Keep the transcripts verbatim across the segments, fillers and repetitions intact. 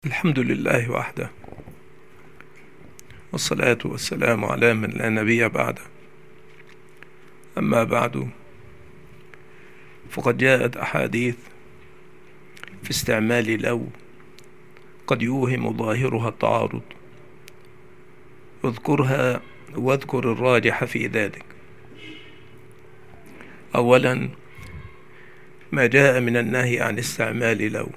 الحمد لله وحده، والصلاة والسلام على من لا نبي بعده. أما بعد، فقد جاءت أحاديث في استعمال لو قد يوهم ظاهرها التعارض، واذكرها واذكر الراجح في ذلك. أولا، ما جاء من النهي عن استعمال لو.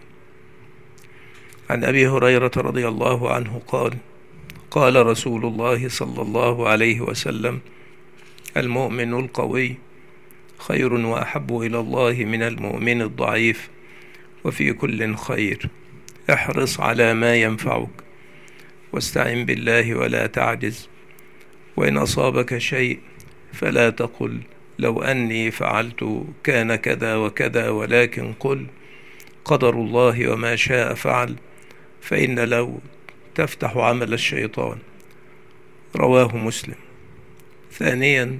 عن أبي هريرة رضي الله عنه قال: قال رسول الله صلى الله عليه وسلم: المؤمن القوي خير وأحب إلى الله من المؤمن الضعيف، وفي كل خير، احرص على ما ينفعك، واستعن بالله ولا تعجز، وإن أصابك شيء فلا تقل لو أني فعلت كان كذا وكذا، ولكن قل قدر الله وما شاء فعل، فإن لو تفتح عمل الشيطان. رواه مسلم. ثانيا،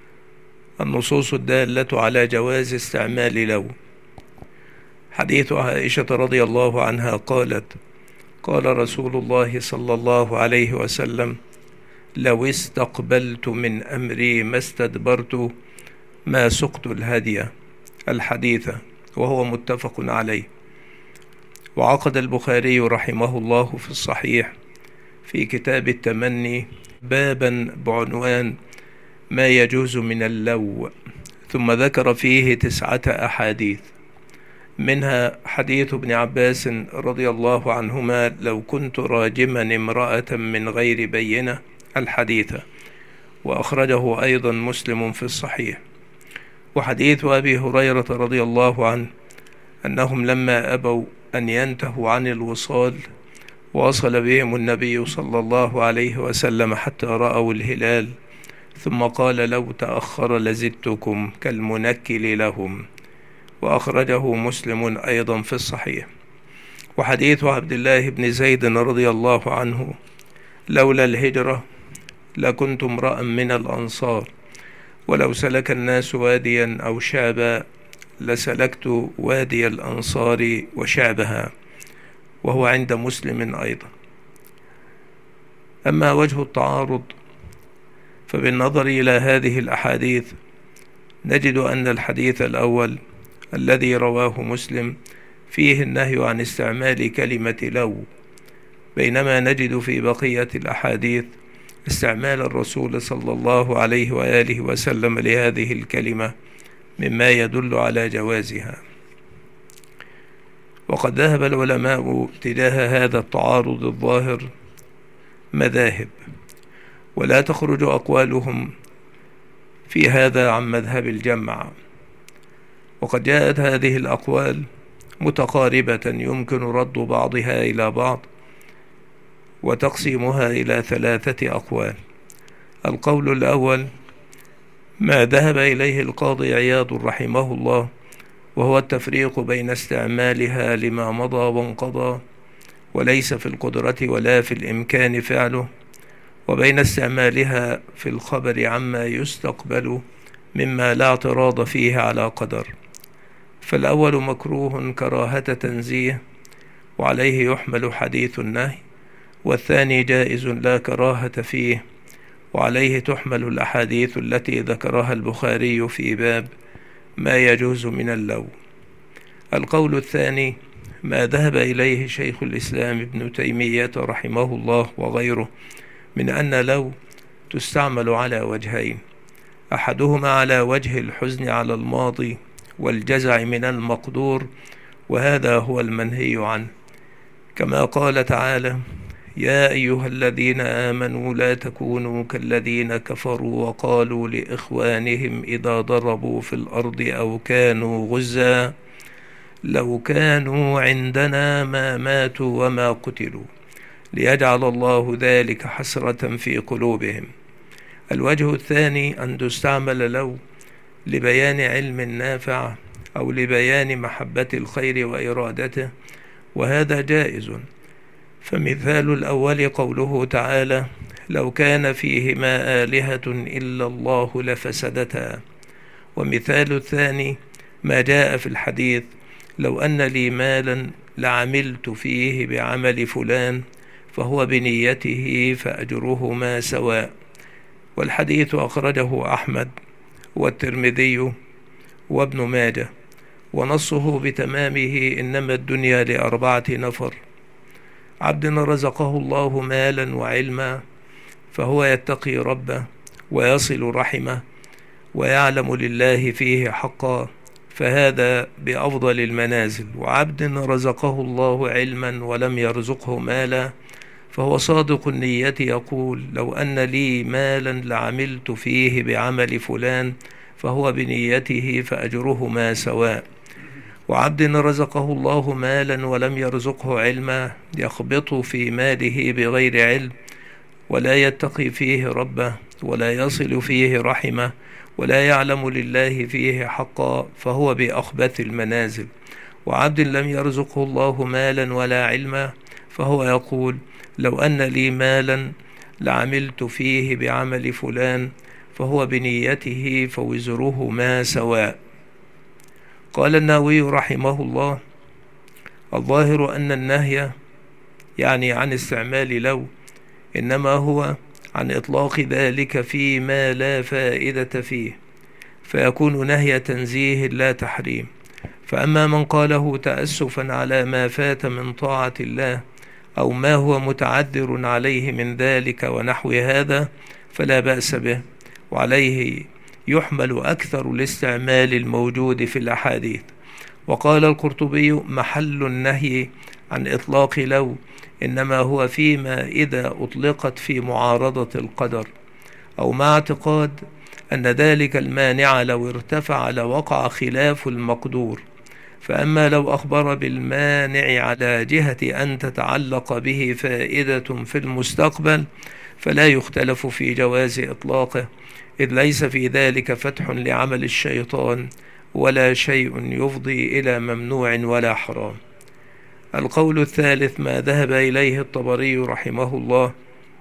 النصوص الدالة على جواز استعمال لو. حديث عائشة رضي الله عنها قالت: قال رسول الله صلى الله عليه وسلم: لو استقبلت من أمري ما استدبرت ما سقت الهدي. الحديث، وهو متفق عليه. وعقد البخاري رحمه الله في الصحيح في كتاب التمني بابا بعنوان ما يجوز من اللو، ثم ذكر فيه تسعة أحاديث، منها حديث ابن عباس رضي الله عنهما: لو كنت راجما امرأة من غير بينة. الحديث، وأخرجه أيضا مسلم في الصحيح. وحديث أبي هريرة رضي الله عنه أنهم لما أبوا أن ينتهوا عن الوصال وصل بهم النبي صلى الله عليه وسلم حتى رأوا الهلال، ثم قال: لو تأخر لزدتكم كالمنكل لهم. وأخرجه مسلم أيضا في الصحيح. وحديث عبد الله بن زيد رضي الله عنه: لولا الهجرة لكنت امرأ من الأنصار، ولو سلك الناس واديا أو شعبا لسلكت وادي الأنصار وشعبها. وهو عند مسلم أيضا. أما وجه التعارض، فبالنظر إلى هذه الأحاديث نجد أن الحديث الأول الذي رواه مسلم فيه النهي عن استعمال كلمة لو، بينما نجد في بقية الأحاديث استعمال الرسول صلى الله عليه وآله وسلم لهذه الكلمة، مما يدل على جوازها. وقد ذهب العلماء تجاه هذا التعارض الظاهر مذاهب، ولا تخرج أقوالهم في هذا عن مذهب الجمع. وقد جاءت هذه الأقوال متقاربة يمكن رد بعضها إلى بعض، وتقسيمها إلى ثلاثة أقوال. القول الأول ما ذهب إليه القاضي عياض رحمه الله، وهو التفريق بين استعمالها لما مضى وانقضى وليس في القدرة ولا في الإمكان فعله، وبين استعمالها في الخبر عما يستقبل مما لا اعتراض فيه على قدر. فالأول مكروه كراهة تنزيه، وعليه يحمل حديث النهي. والثاني جائز لا كراهة فيه، وعليه تحمل الأحاديث التي ذكرها البخاري في باب ما يجوز من اللو. القول الثاني ما ذهب إليه شيخ الإسلام ابن تيمية رحمه الله وغيره، من أن لو تستعمل على وجهين: أحدهما على وجه الحزن على الماضي والجزع من المقدور، وهذا هو المنهي عنه، كما قال تعالى: يا أيها الذين آمنوا لا تكونوا كالذين كفروا وقالوا لإخوانهم إذا ضربوا في الأرض أو كانوا غزا لو كانوا عندنا ما ماتوا وما قتلوا ليجعل الله ذلك حسرة في قلوبهم. الوجه الثاني أن تستعمل لو لبيان علم نافع أو لبيان محبة الخير وإرادته، وهذا جائز. فمثال الأول قوله تعالى: لو كان فيهما آلهة إلا الله لفسدتا. ومثال الثاني ما جاء في الحديث: لو أن لي مالا لعملت فيه بعمل فلان فهو بنيته فأجرهما سواء. والحديث أخرجه أحمد والترمذي وابن ماجه، ونصه بتمامه: إنما الدنيا لأربعة نفر: عبد رزقه الله مالا وعلما فهو يتقي ربه ويصل رحمه ويعلم لله فيه حقا فهذا بأفضل المنازل، وعبد رزقه الله علما ولم يرزقه مالا فهو صادق النية يقول: لو أن لي مالا لعملت فيه بعمل فلان فهو بنيته فأجرهما سواء. وعبد رزقه الله مالا ولم يرزقه علما يخبط في ماله بغير علم ولا يتقي فيه ربه ولا يصل فيه رحمه ولا يعلم لله فيه حقا فهو بأخبث المنازل. وعبد لم يرزقه الله مالا ولا علما فهو يقول: لو أن لي مالا لعملت فيه بعمل فلان فهو بنيته فوزرهما سواء. قال النووي رحمه الله: الظاهر أن النهي يعني عن استعمال لو إنما هو عن إطلاق ذلك فيما لا فائدة فيه، فيكون نهي تنزيه لا تحريم. فأما من قاله تأسفا على ما فات من طاعة الله أو ما هو متعذر عليه من ذلك ونحو هذا فلا بأس به، وعليه يحمل أكثر الاستعمال الموجود في الأحاديث. وقال القرطبي: محل النهي عن إطلاق لو إنما هو فيما إذا أطلقت في معارضة القدر أو مع اعتقاد أن ذلك المانع لو ارتفع لوقع خلاف المقدور. فأما لو أخبر بالمانع على جهة أن تتعلق به فائدة في المستقبل فلا يختلف في جواز إطلاقه، إذ ليس في ذلك فتح لعمل الشيطان ولا شيء يفضي إلى ممنوع ولا حرام. القول الثالث ما ذهب إليه الطبري رحمه الله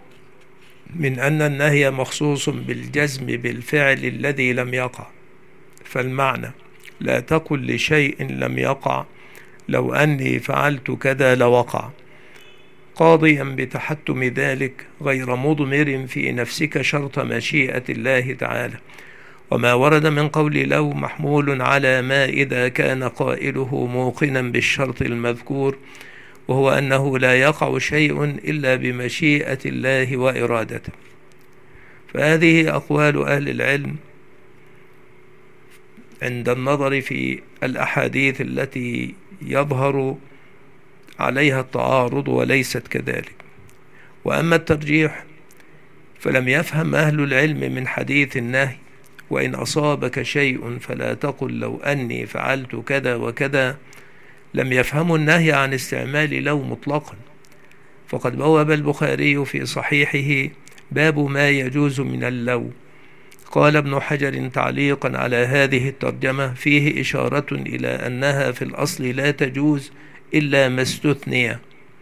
من أن النهي مخصوص بالجزم بالفعل الذي لم يقع، فالمعنى: لا تقل لشيء لم يقع لو أني فعلت كذا لوقع، قاضيا بتحتم ذلك غير مضمر في نفسك شرط مشيئة الله تعالى. وما ورد من قول لو محمول على ما إذا كان قائله موقنا بالشرط المذكور، وهو أنه لا يقع شيء إلا بمشيئة الله وإرادته. فهذه أقوال أهل العلم عند النظر في الأحاديث التي يظهر عليها التعارض وليست كذلك. وأما الترجيح فلم يفهم أهل العلم من حديث النهي: وإن أصابك شيء فلا تقل لو أني فعلت كذا وكذا، لم يفهموا النهي عن استعمال لو مطلقا. فقد بوب البخاري في صحيحه باب ما يجوز من اللو. قال ابن حجر تعليقا على هذه الترجمة: فيه إشارة إلى أنها في الأصل لا تجوز إلا ما استثني.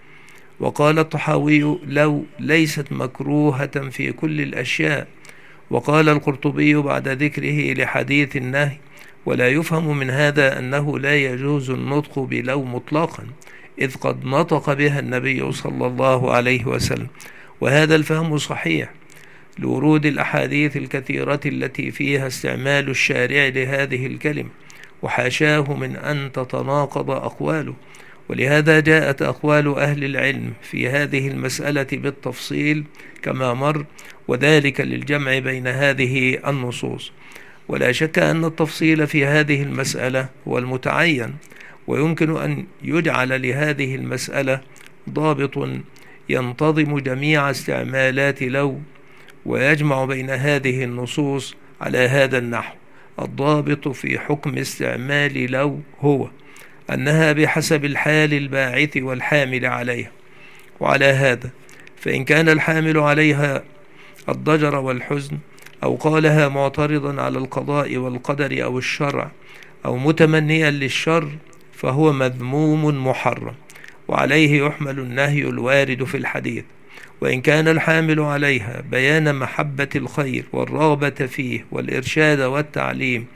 وقال الطحاوي: لو ليست مكروهة في كل الأشياء. وقال القرطبي بعد ذكره لحديث النهي: ولا يفهم من هذا أنه لا يجوز النطق بلو مطلقا، إذ قد نطق بها النبي صلى الله عليه وسلم. وهذا الفهم صحيح لورود الأحاديث الكثيرة التي فيها استعمال الشارع لهذه الكلمة، وحاشاه من أن تتناقض أقواله. ولهذا جاءت أقوال أهل العلم في هذه المسألة بالتفصيل كما مر، وذلك للجمع بين هذه النصوص. ولا شك أن التفصيل في هذه المسألة هو المتعين، ويمكن أن يجعل لهذه المسألة ضابط ينتظم جميع استعمالات لو ويجمع بين هذه النصوص على هذا النحو: الضابط في حكم استعمال لو هو أنها بحسب الحال الباعث والحامل عليها. وعلى هذا فإن كان الحامل عليها الضجر والحزن، أو قالها معترضا على القضاء والقدر أو الشرع، أو متمنيا للشر، فهو مذموم محرم، وعليه يحمل النهي الوارد في الحديث. وإن كان الحامل عليها بيان محبة الخير والرغبة فيه والإرشاد والتعليم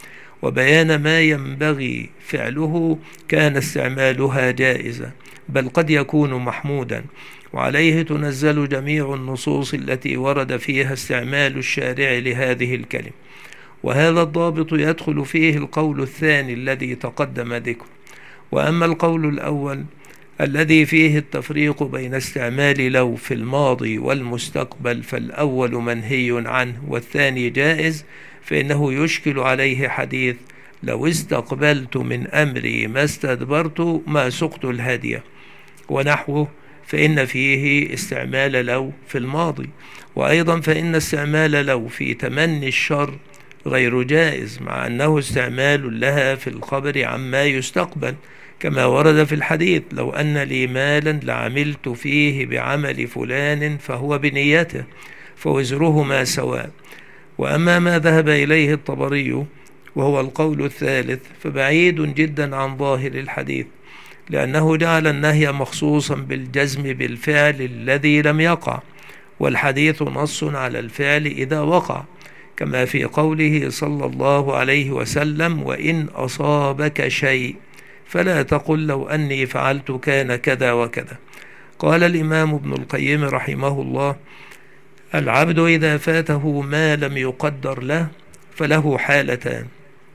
وبيان ما ينبغي فعله كان استعمالها جائزة، بل قد يكون محمودا، وعليه تنزل جميع النصوص التي ورد فيها استعمال الشارع لهذه الكلمة. وهذا الضابط يدخل فيه القول الثاني الذي تقدم ذكره. وأما القول الأول الذي فيه التفريق بين استعمال لو في الماضي والمستقبل، فالأول منهي عنه والثاني جائز، فإنه يشكل عليه حديث لو استقبلت من أمري ما استدبرت ما سقت الهدي ونحوه، فإن فيه استعمال لو في الماضي. وأيضا فإن استعمال لو في تمني الشر غير جائز، مع أنه استعمال لها في الخبر عما يستقبل، كما ورد في الحديث لو أن لي مالا لعملت فيه بعمل فلان فهو بنيته فوزرهما سواء. وأما ما ذهب إليه الطبري وهو القول الثالث فبعيد جدا عن ظاهر الحديث، لأنه جعل النهي مخصوصا بالجزم بالفعل الذي لم يقع، والحديث نص على الفعل إذا وقع، كما في قوله صلى الله عليه وسلم وإن أصابك شيء فلا تقل لو أني فعلت كان كذا وكذا. قال الإمام ابن القيم رحمه الله العبد إذا فاته ما لم يقدر له فله حالتان: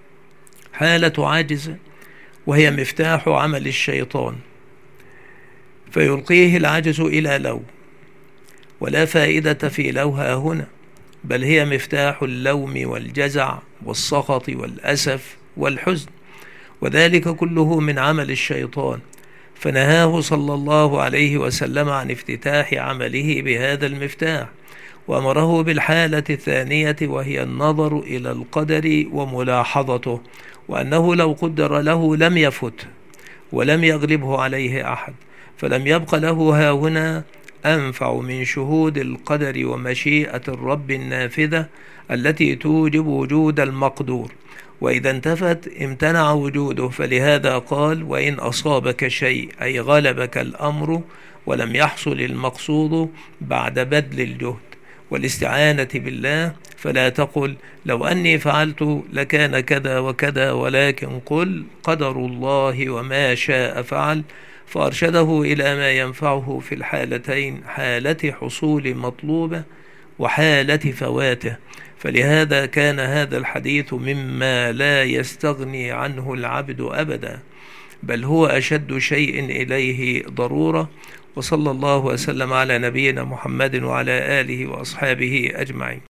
حالة عاجز وهي مفتاح عمل الشيطان فيلقيه العجز إلى لو، ولا فائدة في لوها هنا، بل هي مفتاح اللوم والجزع والسخط والأسف والحزن، وذلك كله من عمل الشيطان، فنهاه صلى الله عليه وسلم عن افتتاح عمله بهذا المفتاح، وأمره بالحالة الثانية وهي النظر إلى القدر وملاحظته، وأنه لو قدر له لم يفت ولم يغلبه عليه أحد، فلم يبق له هاهنا أنفع من شهود القدر ومشيئة الرب النافذة التي توجب وجود المقدور، وإذا انتفت امتنع وجوده. فلهذا قال وإن أصابك شيء، أي غلبك الأمر ولم يحصل المقصود بعد بذل الجهد والاستعانة بالله، فلا تقل لو أني فعلت لكان كذا وكذا، ولكن قل قدر الله وما شاء فعل. فأرشده إلى ما ينفعه في الحالتين، حالة حصول مطلوبة وحالة فواته. فلهذا كان هذا الحديث مما لا يستغني عنه العبد أبدا، بل هو أشد شيء إليه ضرورة. وصلى الله وسلم على نبينا محمد وعلى آله وأصحابه أجمعين.